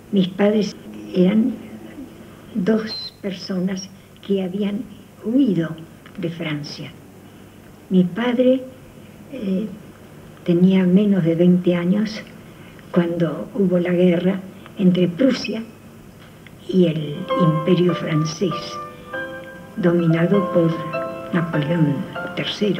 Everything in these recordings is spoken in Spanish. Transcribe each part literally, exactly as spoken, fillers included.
Mis padres eran dos personas que habían huido de Francia. Mi padre eh, tenía menos de veinte años cuando hubo la guerra entre Prusia y el Imperio francés, dominado por Napoleón tercero.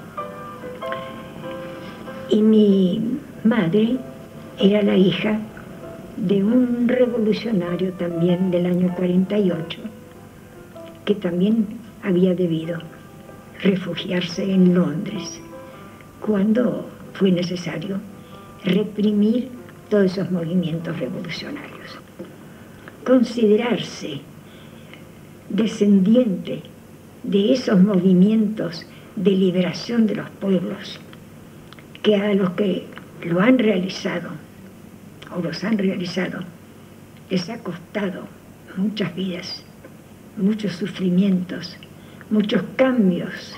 Y mi madre era la hija de un revolucionario también del año cuarenta y ocho, que también había debido refugiarse en Londres cuando fue necesario reprimir todos esos movimientos revolucionarios. Considerarse descendiente de esos movimientos de liberación de los pueblos, que a los que lo han realizado o los han realizado les ha costado muchas vidas, muchos sufrimientos, muchos cambios,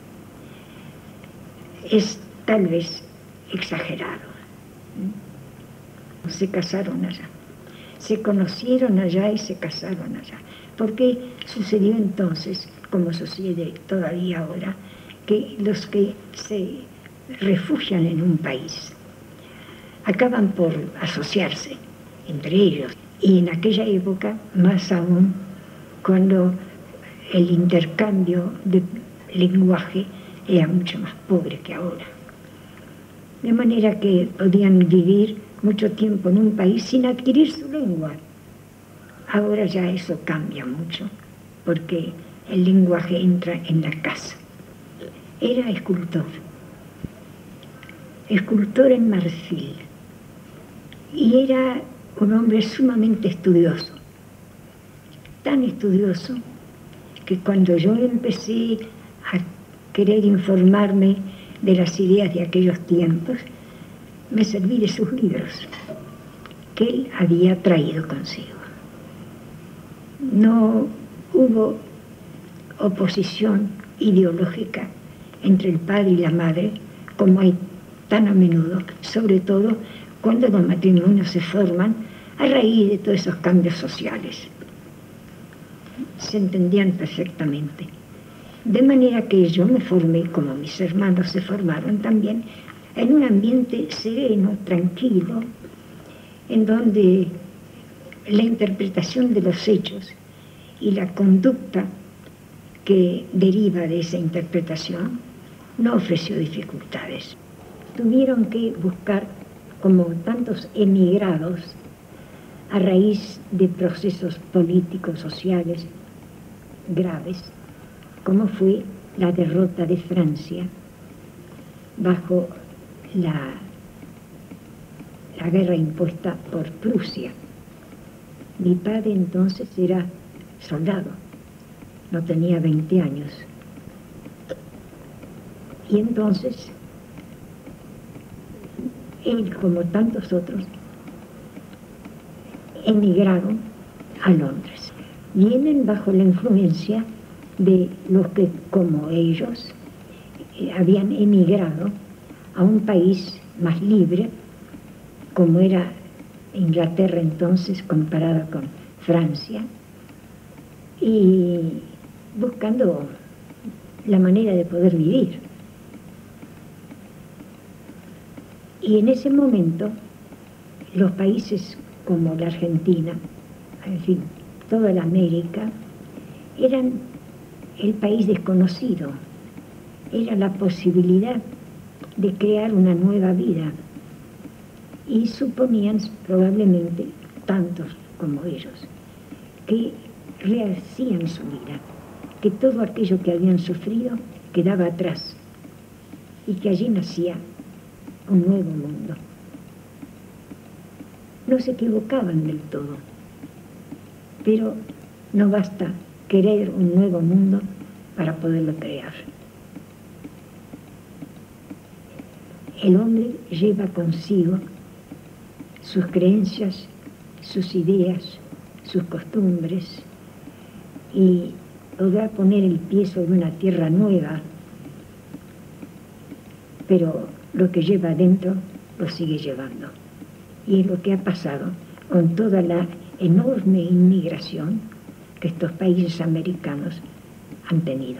es tal vez exagerado. Se casaron allá, se conocieron allá y se casaron allá. Porque sucedió entonces, como sucede todavía ahora, que los que se refugian en un país acaban por asociarse entre ellos. Y en aquella época, más aún, cuando el intercambio de lenguaje era mucho más pobre que ahora. De manera que podían vivir mucho tiempo en un país sin adquirir su lengua. Ahora ya eso cambia mucho, porque el lenguaje entra en la casa. Era escultor, escultor en marfil, y era un hombre sumamente estudioso, tan estudioso que cuando yo empecé a querer informarme de las ideas de aquellos tiempos, me serví de sus libros que él había traído consigo. No hubo oposición ideológica entre el padre y la madre, como hay tan a menudo, sobre todo cuando los matrimonios se forman a raíz de todos esos cambios sociales. Se entendían perfectamente. De manera que yo me formé, como mis hermanos se formaron también, en un ambiente sereno, tranquilo, en donde la interpretación de los hechos y la conducta que deriva de esa interpretación no ofreció dificultades. Tuvieron que buscar, como tantos emigrados, a raíz de procesos políticos, sociales graves, como fue la derrota de Francia bajo la, la guerra impuesta por Prusia. Mi padre entonces era soldado, no tenía veinte años. Y entonces, él, como tantos otros, emigraron a Londres. Vienen bajo la influencia de los que, como ellos, eh, habían emigrado a un país más libre, como era Inglaterra entonces, comparada con Francia, y buscando la manera de poder vivir. Y en ese momento, los países como la Argentina, en fin, toda la América, eran el país desconocido, era la posibilidad de crear una nueva vida, y suponían probablemente, tantos como ellos, que rehacían su vida, que todo aquello que habían sufrido quedaba atrás y que allí nacía un nuevo mundo. No se equivocaban del todo, pero no basta querer un nuevo mundo para poderlo crear. El hombre lleva consigo sus creencias, sus ideas, sus costumbres, y podrá poner el pie sobre una tierra nueva, pero lo que lleva adentro lo sigue llevando. Y es lo que ha pasado con toda la enorme inmigración que estos países americanos han tenido.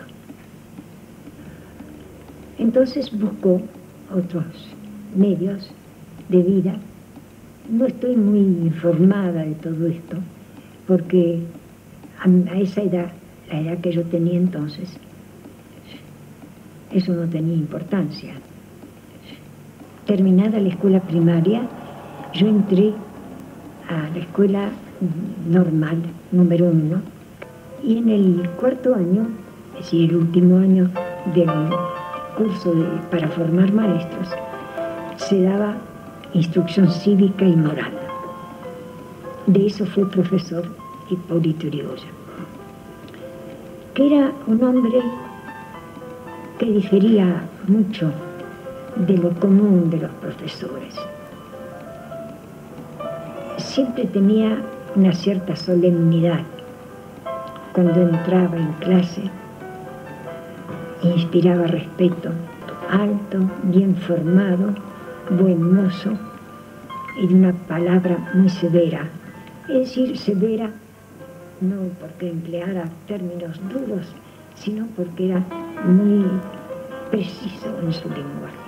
Entonces busco otros medios de vida. No estoy muy informada de todo esto, porque a esa edad, la edad que yo tenía entonces, eso no tenía importancia. Terminada la escuela primaria, yo entré a la escuela normal, número uno, y en el cuarto año, es decir, el último año del curso de, para formar maestros, se daba instrucción cívica y moral. De eso fue profesor Hipólito Yrigoyen, que era un hombre que difería mucho de lo común de los profesores. Siempre tenía una cierta solemnidad cuando entraba en clase, inspiraba respeto, alto, bien formado, buen mozo y de una palabra muy severa. Es decir, severa no porque empleara términos duros, sino porque era muy preciso en su lenguaje.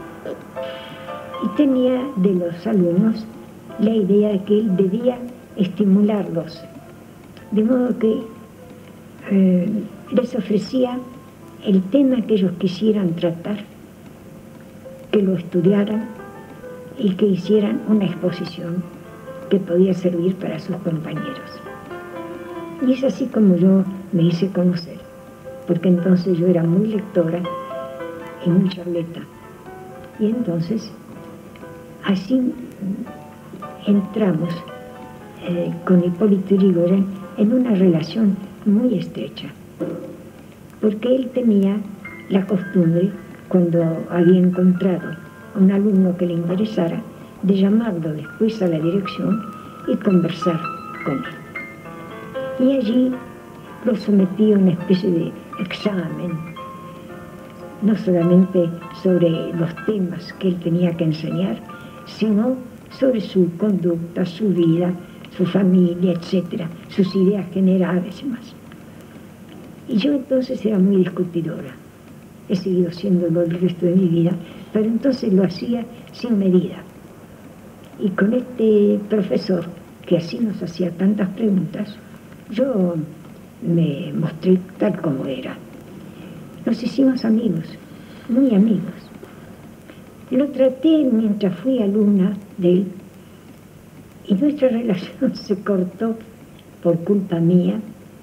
Y tenía de los alumnos la idea de que él debía estimularlos, de modo que eh, les ofrecía el tema que ellos quisieran tratar, que lo estudiaran y que hicieran una exposición que podía servir para sus compañeros. Y es así como yo me hice conocer, porque entonces yo era muy lectora y muy charleta. Y entonces, así entramos eh, con Hipólito Yrigoyen en una relación muy estrecha, porque él tenía la costumbre, cuando había encontrado a un alumno que le interesara, de llamarlo después a la dirección y conversar con él. Y allí lo sometí a una especie de examen, no solamente sobre los temas que él tenía que enseñar, sino sobre su conducta, su vida, su familia, etcétera, sus ideas generales y más. Y yo entonces era muy discutidora. He seguido siéndolo el resto de mi vida, pero entonces lo hacía sin medida. Y con este profesor, que así nos hacía tantas preguntas, yo me mostré tal como era. Nos hicimos amigos, muy amigos. Lo traté mientras fui alumna de él, y nuestra relación se cortó por culpa mía,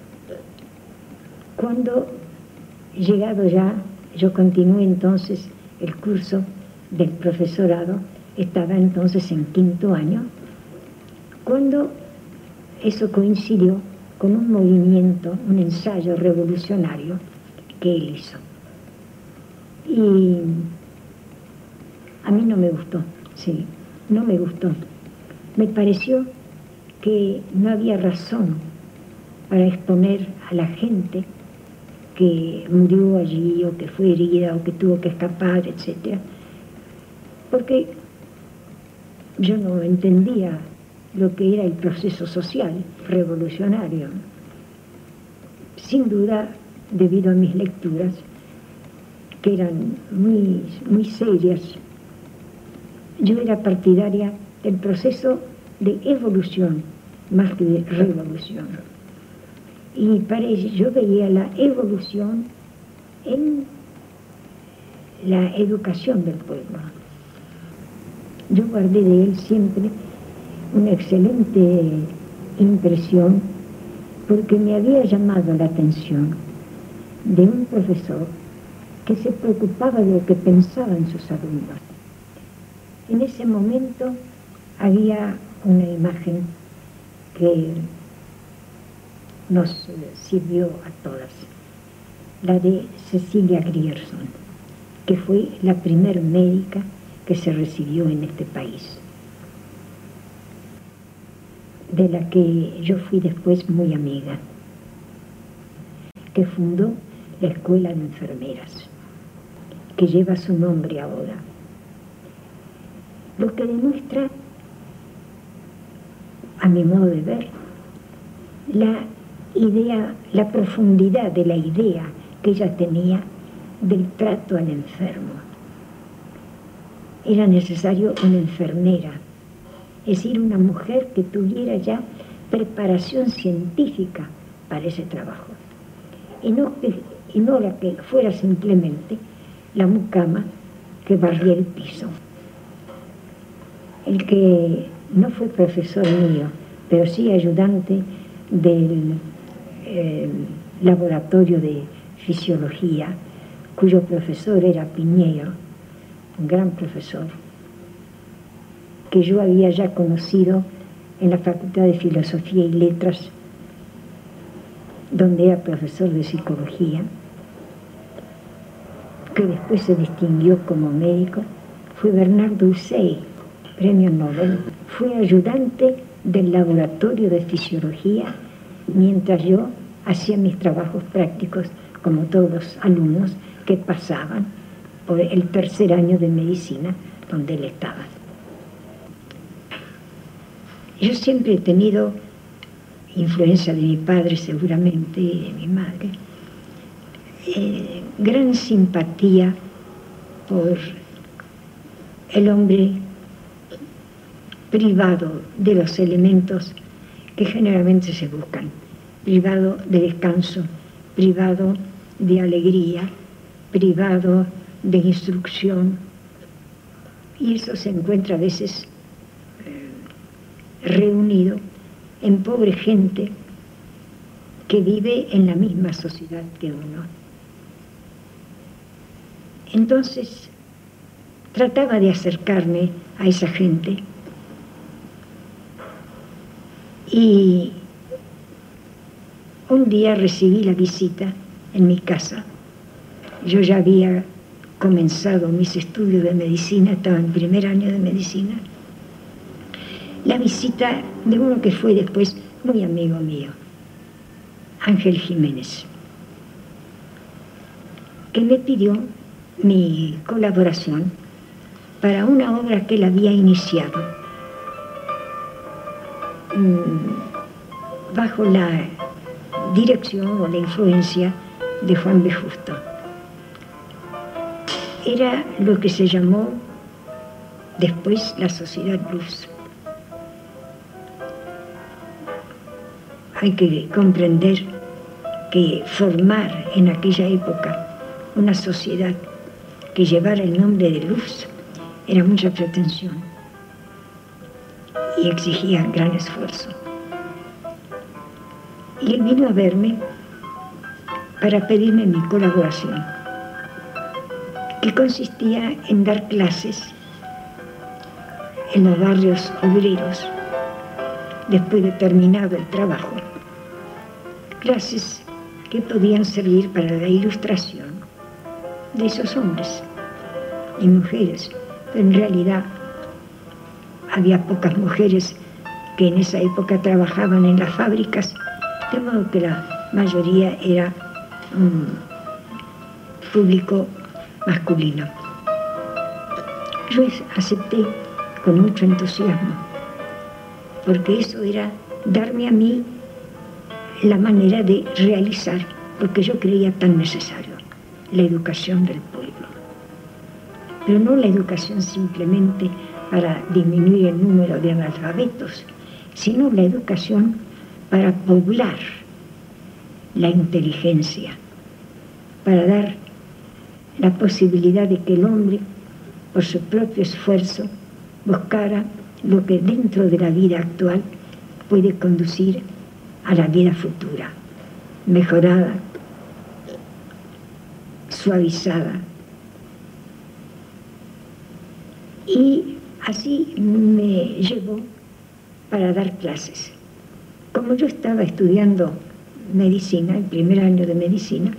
cuando, llegado ya, yo continué entonces el curso del profesorado, estaba entonces en quinto año, cuando eso coincidió con un movimiento, un ensayo revolucionario que él hizo. Y a mí no me gustó, sí, no me gustó. Me pareció que no había razón para exponer a la gente que murió allí, o que fue herida, o que tuvo que escapar, etcétera, porque yo no entendía lo que era el proceso social revolucionario. Sin duda, debido a mis lecturas, que eran muy, muy serias, yo era partidaria del proceso de evolución más que de revolución. Y para ello yo veía la evolución en la educación del pueblo. Yo guardé de él siempre una excelente impresión, porque me había llamado la atención de un profesor que se preocupaba de lo que pensaban sus alumnos. En ese momento había una imagen que nos sirvió a todas, la de Cecilia Grierson, que fue la primer médica que se recibió en este país, de la que yo fui después muy amiga, que fundó la Escuela de Enfermeras, que lleva su nombre ahora, lo que demuestra mi modo de ver, la idea, la profundidad de la idea que ella tenía del trato al enfermo. Era necesario una enfermera, es decir, una mujer que tuviera ya preparación científica para ese trabajo, y no, y no la que fuera simplemente la mucama que barría el piso. El que no fue profesor mío, pero sí ayudante del eh, laboratorio de fisiología, cuyo profesor era Piñeiro, un gran profesor, que yo había ya conocido en la Facultad de Filosofía y Letras, donde era profesor de psicología, que después se distinguió como médico, fue Bernardo Hussein, premio Nobel. Fue ayudante del laboratorio de fisiología mientras yo hacía mis trabajos prácticos, como todos los alumnos que pasaban por el tercer año de medicina donde él estaba. Yo siempre he tenido influencia de mi padre seguramente y de mi madre, eh, gran simpatía por el hombre privado de los elementos que generalmente se buscan, privado de descanso, privado de alegría, privado de instrucción, y eso se encuentra a veces eh, reunido en pobre gente que vive en la misma sociedad que uno. Entonces trataba de acercarme a esa gente, y un día recibí la visita en mi casa. Yo ya había comenzado mis estudios de medicina, estaba en primer año de medicina. La visita de uno que fue después muy amigo mío, Ángel Jiménez, que me pidió mi colaboración para una obra que él había iniciado bajo la dirección o la influencia de Juan B. Justo. Era lo que se llamó después la Sociedad Blues. Hay que comprender que formar en aquella época una sociedad que llevara el nombre de Luz era mucha pretensión y exigía gran esfuerzo. Y él vino a verme para pedirme mi colaboración, que consistía en dar clases en los barrios obreros después de terminado el trabajo, clases que podían servir para la ilustración de esos hombres y mujeres, pero en realidad había pocas mujeres que en esa época trabajaban en las fábricas, de modo que la mayoría era un público masculino. Yo acepté con mucho entusiasmo, porque eso era darme a mí la manera de realizar lo que yo creía tan necesario, la educación del pueblo. Pero no la educación simplemente para disminuir el número de analfabetos, sino la educación para poblar la inteligencia, para dar la posibilidad de que el hombre, por su propio esfuerzo, buscara lo que dentro de la vida actual puede conducir a la vida futura, mejorada, suavizada. Y así me llevó para dar clases. Como yo estaba estudiando medicina, el primer año de medicina,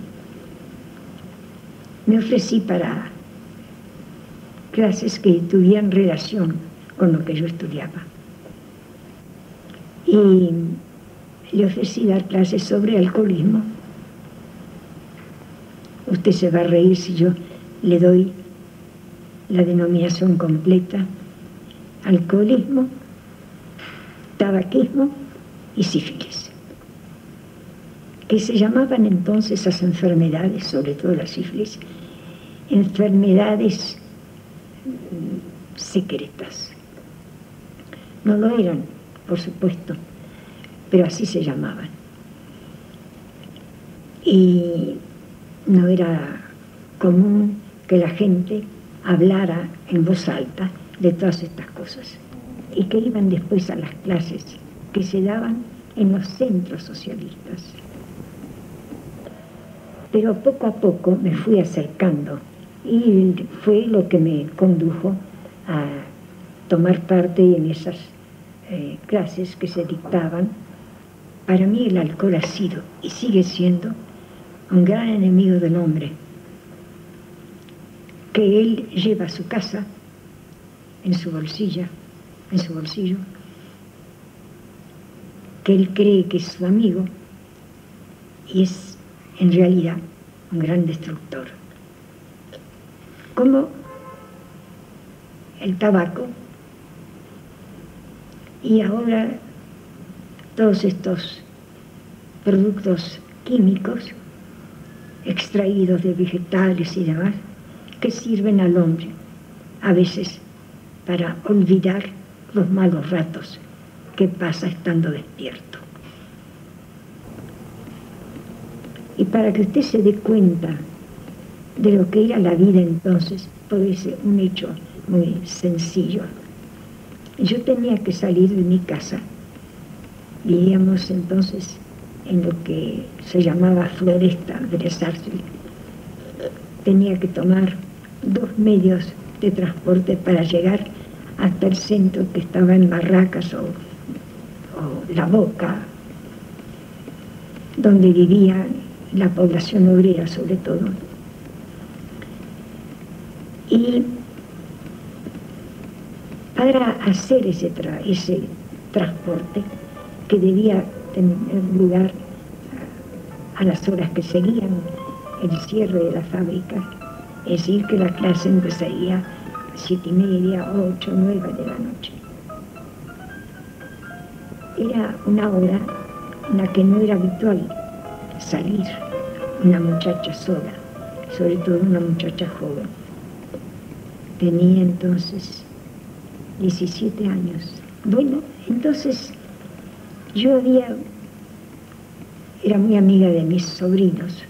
me ofrecí para clases que tuvieran relación con lo que yo estudiaba. Y le ofrecí dar clases sobre alcoholismo. Usted se va a reír si yo le doy la denominación completa: alcoholismo, tabaquismo y sífilis, que se llamaban entonces esas enfermedades, sobre todo la sífilis, enfermedades secretas. No lo eran, por supuesto, pero así se llamaban. Y no era común que la gente hablara en voz alta de todas estas cosas, y que iban después a las clases que se daban en los centros socialistas. Pero poco a poco me fui acercando, y fue lo que me condujo a tomar parte en esas eh, clases que se dictaban. Para mí el alcohol ha sido y sigue siendo un gran enemigo del hombre, que él lleva a su casa en su bolsilla, en su bolsillo, que él cree que es su amigo y es en realidad un gran destructor. Como el tabaco y ahora todos estos productos químicos extraídos de vegetales y demás, que sirven al hombre a veces para olvidar los malos ratos que pasa estando despierto. Y para que usted se dé cuenta de lo que era la vida entonces, puede ser un hecho muy sencillo. Yo tenía que salir de mi casa, vivíamos entonces en lo que se llamaba Floresta de Sarsfield. Tenía que tomar dos medios de transporte para llegar hasta el centro, que estaba en Barracas o, o La Boca, donde vivía la población obrera sobre todo. Y para hacer ese, tra ese transporte, que debía tener lugar a las horas que seguían el cierre de la fábrica, es decir, que la clase empezaría a siete y media, ocho, nueve de la noche. Era una hora en la que no era habitual salir una muchacha sola, sobre todo una muchacha joven. Tenía entonces diecisiete años. Bueno, entonces yo había, era muy amiga de mis sobrinos,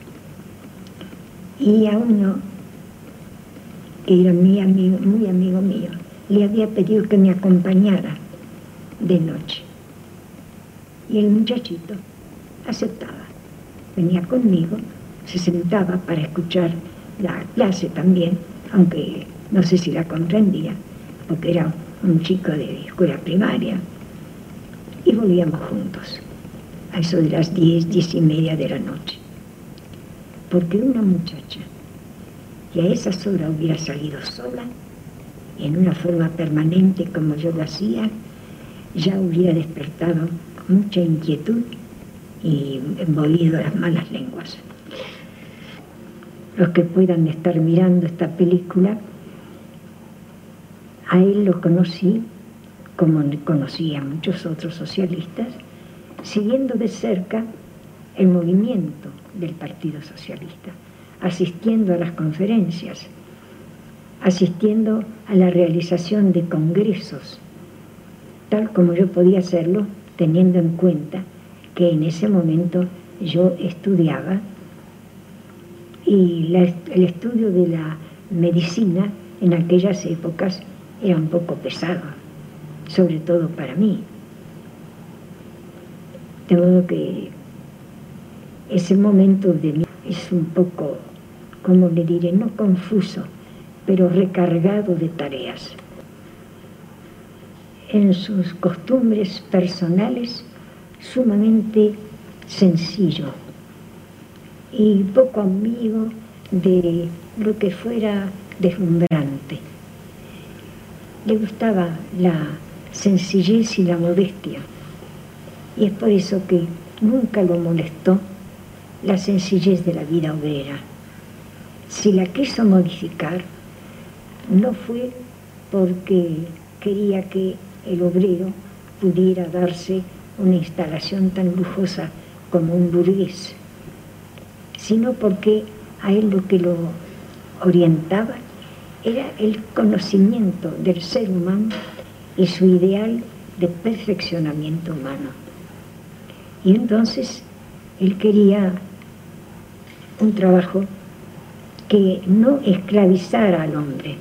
y a uno, que era muy amigo, muy amigo mío, le había pedido que me acompañara de noche. Y el muchachito aceptaba. Venía conmigo, se sentaba para escuchar la clase también, aunque no sé si la comprendía, porque era un chico de escuela primaria, y volvíamos juntos, a eso de las diez, diez y media de la noche. Porque una muchacha que a esas horas hubiera salido sola, y en una forma permanente como yo lo hacía, ya hubiera despertado mucha inquietud y embolido las malas lenguas. Los que puedan estar mirando esta película, a él lo conocí, como conocí a muchos otros socialistas, siguiendo de cerca el movimiento del Partido Socialista, asistiendo a las conferencias, asistiendo a la realización de congresos, tal como yo podía hacerlo, teniendo en cuenta que en ese momento yo estudiaba, y la, el estudio de la medicina en aquellas épocas era un poco pesado, sobre todo para mí. De modo que ese momento de mí es un poco, como le diré, no confuso, pero recargado de tareas. En sus costumbres personales, sumamente sencillo y poco amigo de lo que fuera deslumbrante. Le gustaba la sencillez y la modestia, y es por eso que nunca lo molestó la sencillez de la vida obrera. Si la quiso modificar, no fue porque quería que el obrero pudiera darse una instalación tan lujosa como un burgués, sino porque a él lo que lo orientaba era el conocimiento del ser humano y su ideal de perfeccionamiento humano. Y entonces él quería un trabajo que no esclavizara al hombre,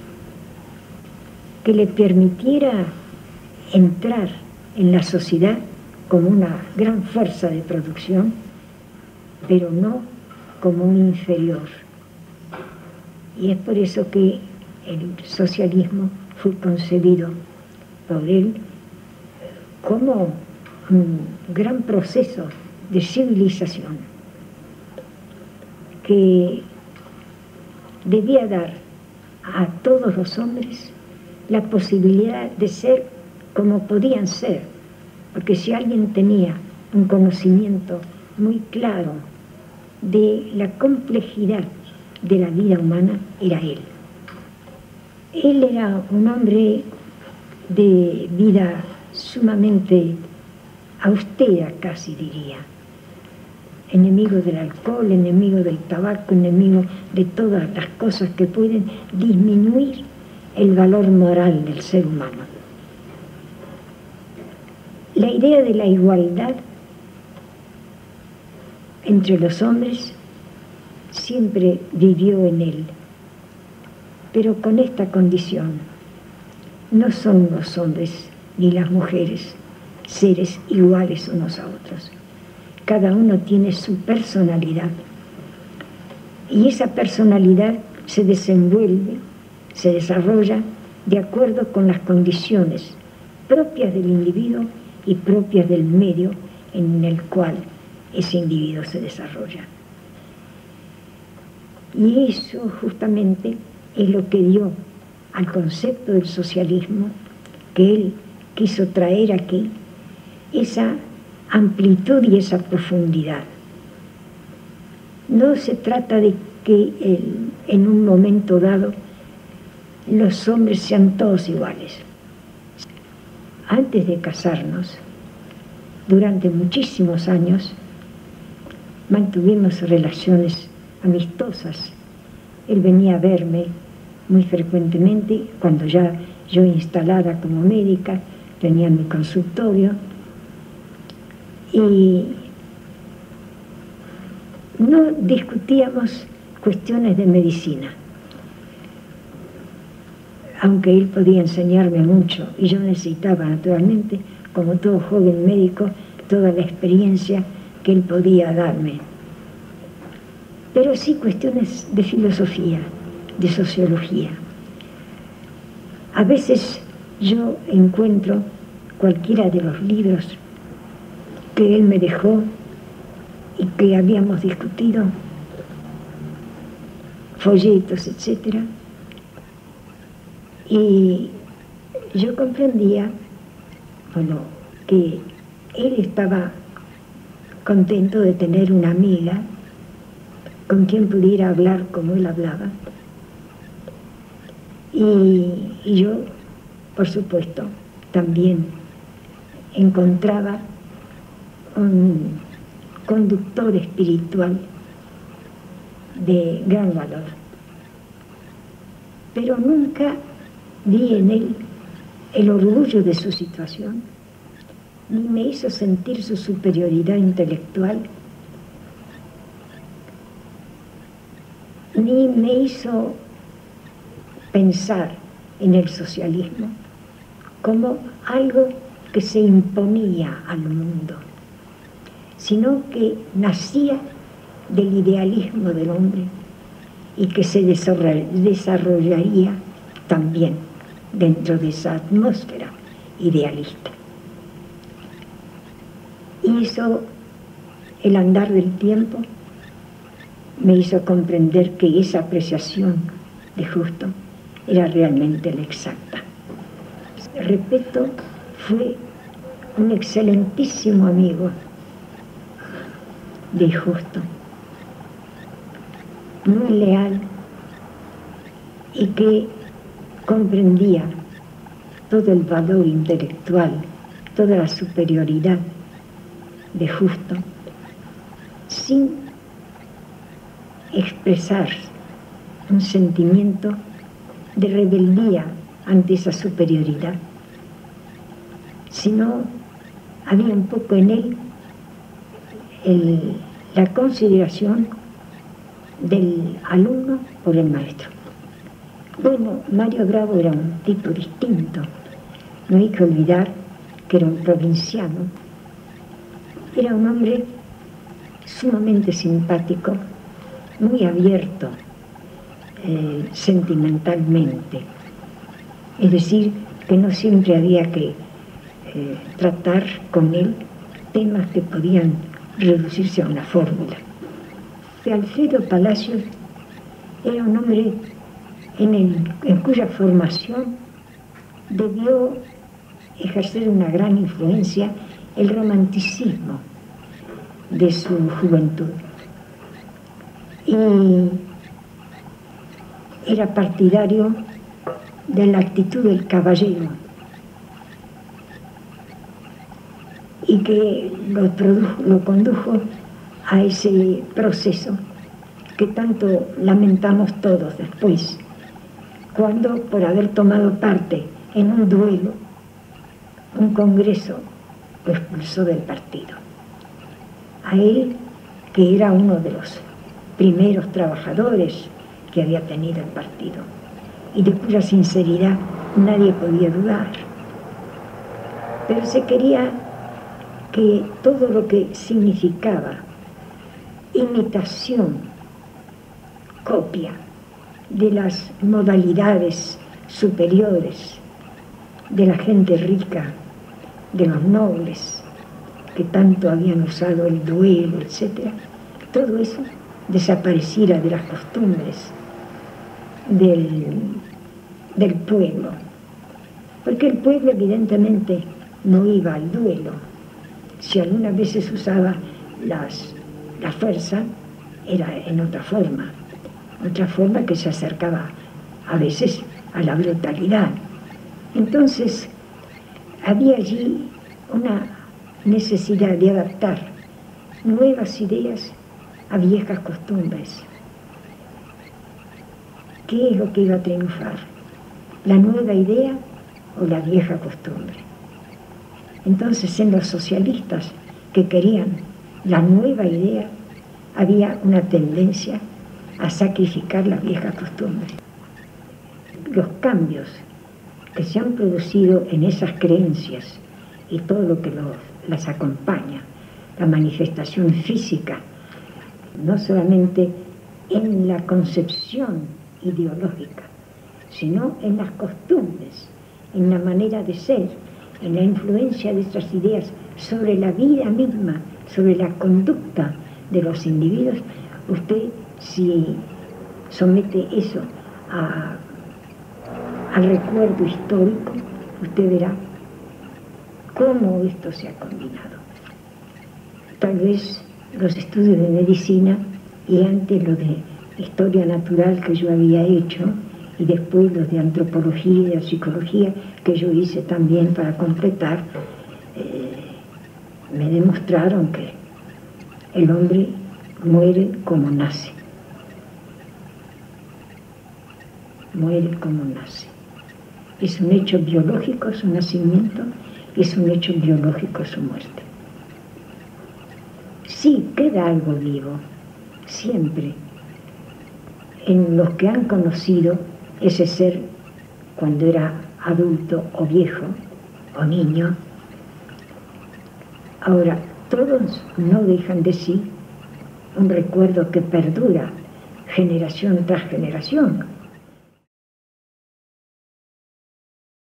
que le permitiera entrar en la sociedad como una gran fuerza de producción, pero no como un inferior. Y es por eso que el socialismo fue concebido por él como un gran proceso de civilización que debía dar a todos los hombres la posibilidad de ser como podían ser, porque si alguien tenía un conocimiento muy claro de la complejidad de la vida humana, era él. Él era un hombre de vida sumamente austera, casi diría, enemigo del alcohol, enemigo del tabaco, enemigo de todas las cosas que pueden disminuir el valor moral del ser humano. La idea de la igualdad entre los hombres siempre vivió en él, pero con esta condición: no son los hombres ni las mujeres seres iguales unos a otros. Cada uno tiene su personalidad y esa personalidad se desenvuelve, se desarrolla de acuerdo con las condiciones propias del individuo y propias del medio en el cual ese individuo se desarrolla. Y eso justamente es lo que dio al concepto del socialismo, que él quiso traer aquí, esa amplitud y esa profundidad. No se trata de que el, en un momento dado los hombres sean todos iguales. Antes de casarnos, durante muchísimos años, mantuvimos relaciones amistosas. Él venía a verme muy frecuentemente cuando ya yo instalada como médica, tenía mi consultorio y no discutíamos cuestiones de medicina, aunque él podía enseñarme mucho y yo necesitaba naturalmente, como todo joven médico, toda la experiencia que él podía darme, pero sí cuestiones de filosofía, de sociología. A veces yo encuentro cualquiera de los libros que él me dejó y que habíamos discutido, folletos, etcétera, y yo comprendía, bueno, que él estaba contento de tener una amiga con quien pudiera hablar como él hablaba, y, y yo, por supuesto, también encontraba un conductor espiritual de gran valor, pero nunca vi en él el orgullo de su situación, ni me hizo sentir su superioridad intelectual, ni me hizo pensar en el socialismo como algo que se imponía al mundo, sino que nacía del idealismo del hombre y que se desarrollaría también dentro de esa atmósfera idealista. Y eso, el andar del tiempo, me hizo comprender que esa apreciación de Justo era realmente la exacta. Repito, fue un excelentísimo amigo de Justo, muy leal y que comprendía todo el valor intelectual toda la superioridad de Justo, sin expresar un sentimiento de rebeldía ante esa superioridad, sino había un poco en él el, la consideración del alumno por el maestro. Bueno, Mario Bravo era un tipo distinto, no hay que olvidar que era un provinciano, era un hombre sumamente simpático, muy abierto eh, sentimentalmente, es decir, que no siempre había que eh, tratar con él temas que podían reducirse a una fórmula. Alfredo Palacios era un hombre en, el, en cuya formación debió ejercer una gran influencia el romanticismo de su juventud. Y era partidario de la actitud del caballero y que lo, produjo, lo condujo a ese proceso que tanto lamentamos todos después, cuando por haber tomado parte en un duelo, un congreso lo expulsó del partido. A él, que era uno de los primeros trabajadores que había tenido el partido y de cuya sinceridad nadie podía dudar. Pero se quería que todo lo que significaba imitación, copia de las modalidades superiores de la gente rica, de los nobles, que tanto habían usado el duelo, etcétera, todo eso desapareciera de las costumbres del, del pueblo. Porque el pueblo evidentemente no iba al duelo. Si algunas veces usaba las, la fuerza, era en otra forma, otra forma que se acercaba a veces a la brutalidad. Entonces, había allí una necesidad de adaptar nuevas ideas a viejas costumbres. ¿Qué es lo que iba a triunfar? ¿La nueva idea o la vieja costumbre? Entonces, en los socialistas que querían la nueva idea, había una tendencia a sacrificar las viejas costumbres. Los cambios que se han producido en esas creencias y todo lo que los, las acompaña, la manifestación física, no solamente en la concepción ideológica, sino en las costumbres, en la manera de ser, en la influencia de estas ideas sobre la vida misma, sobre la conducta de los individuos. Usted, si somete eso a, al recuerdo histórico, usted verá cómo esto se ha combinado. Tal vez los estudios de medicina y antes los de historia natural que yo había hecho y después los de antropología y de psicología que yo hice también para completar, eh, me demostraron que el hombre muere como nace. Muere como nace. Es un hecho biológico su nacimiento, es un hecho biológico su muerte. Sí queda algo vivo, siempre, en los que han conocido ese ser cuando era adulto o viejo o niño. Ahora, todos no dejan de sí un recuerdo que perdura generación tras generación.